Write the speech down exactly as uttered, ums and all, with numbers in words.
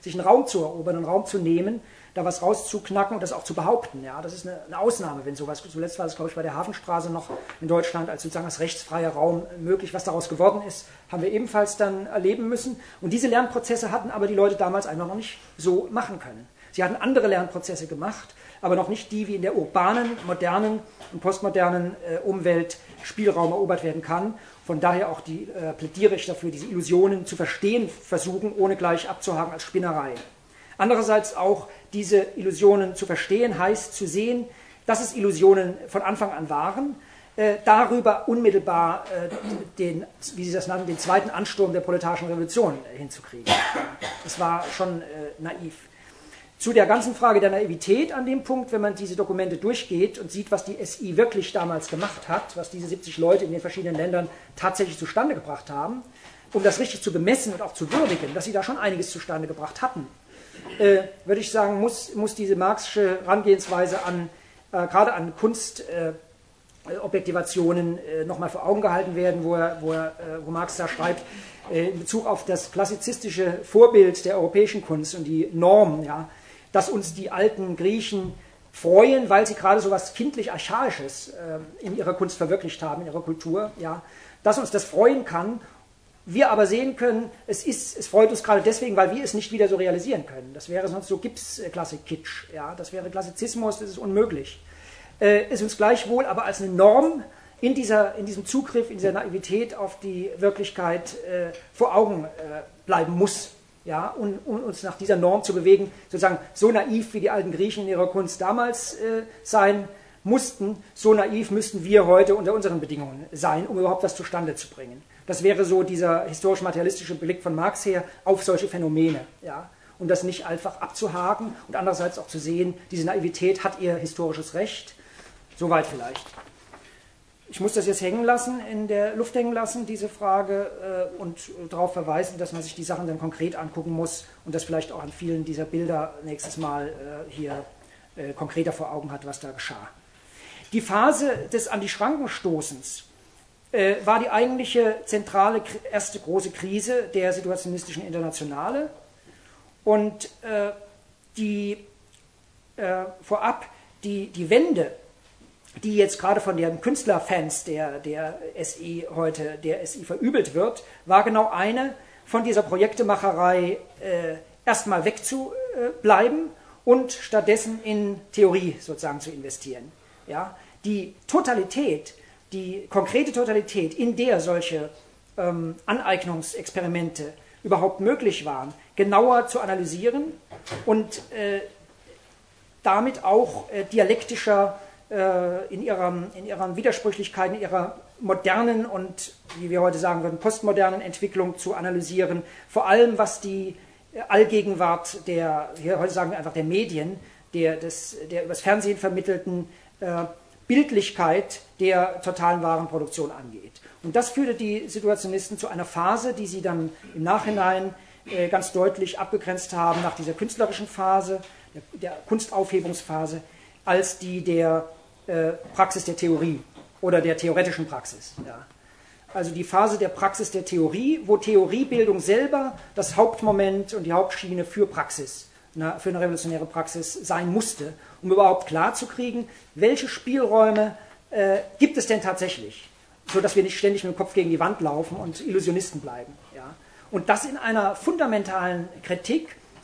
sich einen Raum zu erobern, einen Raum zu nehmen, da was rauszuknacken und das auch zu behaupten. Ja, das ist eine, eine Ausnahme, wenn sowas, zuletzt war das, glaube ich, bei der Hafenstraße noch in Deutschland als sozusagen als rechtsfreier Raum möglich. Was daraus geworden ist, haben wir ebenfalls dann erleben müssen. Und diese Lernprozesse hatten aber die Leute damals einfach noch nicht so machen können. Sie hatten andere Lernprozesse gemacht, aber noch nicht die, wie in der urbanen, modernen und postmodernen äh, Umwelt Spielraum erobert werden kann. Von daher auch die, äh, plädiere ich dafür, diese Illusionen zu verstehen versuchen, ohne gleich abzuhaken als Spinnerei. Andererseits auch diese Illusionen zu verstehen, heißt zu sehen, dass es Illusionen von Anfang an waren, äh, darüber unmittelbar äh, den, wie Sie das nannten, den zweiten Ansturm der proletarischen Revolution äh, hinzukriegen. Das war schon äh, naiv. Zu der ganzen Frage der Naivität an dem Punkt, wenn man diese Dokumente durchgeht und sieht, was die S I wirklich damals gemacht hat, was diese siebzig Leute in den verschiedenen Ländern tatsächlich zustande gebracht haben, um das richtig zu bemessen und auch zu würdigen, dass sie da schon einiges zustande gebracht hatten, äh, würde ich sagen, muss, muss diese marxische Herangehensweise an, äh, gerade an Kunstobjektivationen äh, äh, nochmal vor Augen gehalten werden, wo, er, wo, er, äh, wo Marx da schreibt, äh, in Bezug auf das klassizistische Vorbild der europäischen Kunst und die Norm, ja, dass uns die alten Griechen freuen, weil sie gerade so etwas kindlich-archaisches äh, in ihrer Kunst verwirklicht haben, in ihrer Kultur, ja, dass uns das freuen kann. Wir aber sehen können, es, ist, es freut uns gerade deswegen, weil wir es nicht wieder so realisieren können. Das wäre sonst so Gipsklassik-Kitsch, ja, das wäre Klassizismus, das ist unmöglich. Äh, es uns gleichwohl aber als eine Norm in, dieser, in diesem Zugriff, in dieser Naivität auf die Wirklichkeit äh, vor Augen äh, bleiben muss. Ja, und, und uns nach dieser Norm zu bewegen, sozusagen so naiv wie die alten Griechen in ihrer Kunst damals äh, sein mussten, so naiv müssten wir heute unter unseren Bedingungen sein, um überhaupt was zustande zu bringen. Das wäre so dieser historisch-materialistische Blick von Marx her auf solche Phänomene, ja, um das nicht einfach abzuhaken und andererseits auch zu sehen, diese Naivität hat ihr historisches Recht, soweit vielleicht. Ich muss das jetzt hängen lassen, in der Luft hängen lassen, diese Frage, äh, und darauf verweisen, dass man sich die Sachen dann konkret angucken muss und das vielleicht auch an vielen dieser Bilder nächstes Mal äh, hier äh, konkreter vor Augen hat, was da geschah. Die Phase des An die Schranken Stoßens äh, war die eigentliche zentrale erste große Krise der situationistischen Internationale und äh, die äh, vorab die, die Wende, die jetzt gerade von den Künstlerfans der, der S I heute, der S I verübelt wird, war genau eine, von dieser Projektemacherei äh, erstmal wegzubleiben und stattdessen in Theorie sozusagen zu investieren. Ja? Die Totalität, die konkrete Totalität, in der solche ähm, Aneignungsexperimente überhaupt möglich waren, genauer zu analysieren und äh, damit auch äh, dialektischer In, ihrem, in ihren Widersprüchlichkeiten, in ihrer modernen und, wie wir heute sagen würden, postmodernen Entwicklung zu analysieren. Vor allem, was die Allgegenwart der, wir heute sagen wir einfach der Medien, der, des, der übers Fernsehen vermittelten äh, Bildlichkeit der totalen Warenproduktion angeht. Und das führte die Situationisten zu einer Phase, die sie dann im Nachhinein äh, ganz deutlich abgegrenzt haben nach dieser künstlerischen Phase, der, der Kunstaufhebungsphase, als die der äh, Praxis der Theorie oder der theoretischen Praxis. Ja. Also die Phase der Praxis der Theorie, wo Theoriebildung selber das Hauptmoment und die Hauptschiene für Praxis, na, für eine revolutionäre Praxis sein musste, um überhaupt klarzukriegen, welche Spielräume äh, gibt es denn tatsächlich, sodass wir nicht ständig mit dem Kopf gegen die Wand laufen und Illusionisten bleiben. Ja. Und das in einer fundamentalen Kritik